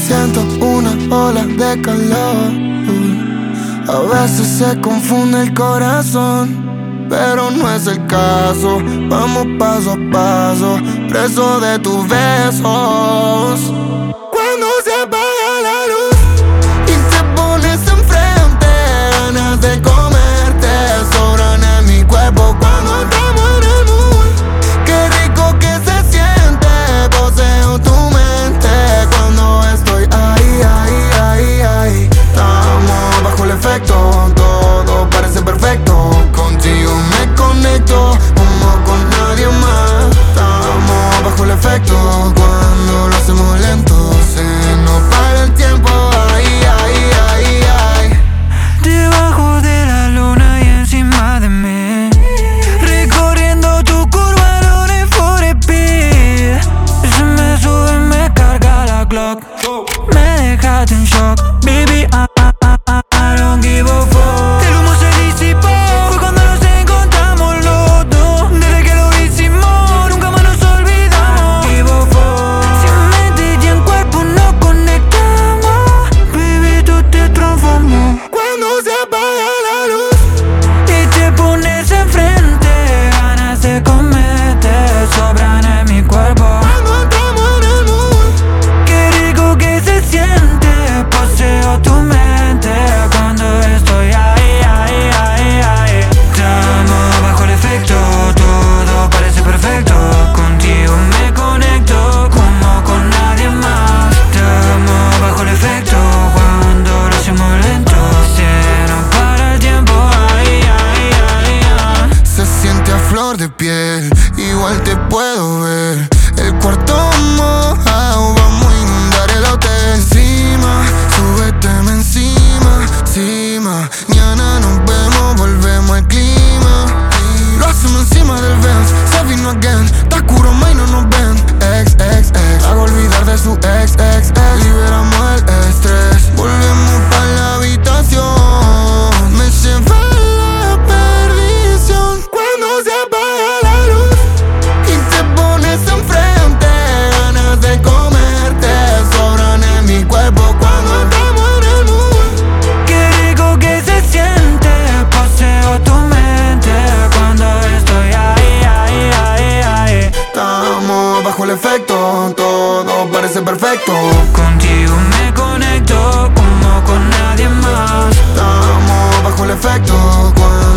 Siento una ola de calor. A veces se confunde el corazón, pero no es el caso. Vamos paso a paso, preso de tus besos. Cuando se apaga la luz y te pones enfrente, ganas de comerte sobran en mi cuerpo. Cuando estamos en el mood, qué rico que se siente. Poseo tu mente cuando estoy ahí, ahí, ahí, ahí. Estamos bajo el efecto, todo parece perfecto. Contigo me conecto como con nadie más. Estamos bajo el efecto cuando lo hacemos lento. Se nos para el tiempo, ahí, ahí, ahí, ahí. Debajo de la luna y encima de mí, recorriendo tu curva, no need for the beat. Se me sube y me carga la clock. Me dejaste en shock, baby, I don't give a fuck. El humo se disipó, fue cuando nos encontramos los dos. Desde que lo hicimos, nunca más nos olvidamos. Give a fuck. Si en mente y en cuerpo nos conectamos, baby, tú te transformó. Cuando se apaga la luz Y te pones enfrente, ganas de comerte sobran en mi cuerpo. cuando estamos en el mood, Qué rico que se siente, poseo tu mente cuando estoy ahí, ahí, ahí, ahí. Estamos bajo el efecto, todo parece perfecto. Contigo me conecto como con nadie más. Estamos bajo el efecto cuando lo hacemos lento. Se nos para el tiempo, ahí, ahí, ahí, ahí. se siente a flor de piel, igual te puedo ver. El cuarto mojado, vamos a inundar el hotel. Encima, súbeteme encima, encima. Mañana nos vemos, volvemos al clima. Lo hacemos encima del Benz, se vino again. Está oscuro, ma, y no nos ven. Ex, ex, ex, hago olvidar de su ex, ex, ex. Liberamos el estrés, volvemos pa' la habitación. Me lleva a la perdición cuando se apaga la luz y te pones enfrente, ganas de comerte sobran en mi cuerpo. Cuando estamos en el mood, Qué rico que se siente, poseo tu mente cuando estoy ahí, ahí, ahí, ahí. estamos bajo el efecto, todo parece perfecto. Contigo me conecto como con nadie más. Estamos bajo el efecto cuando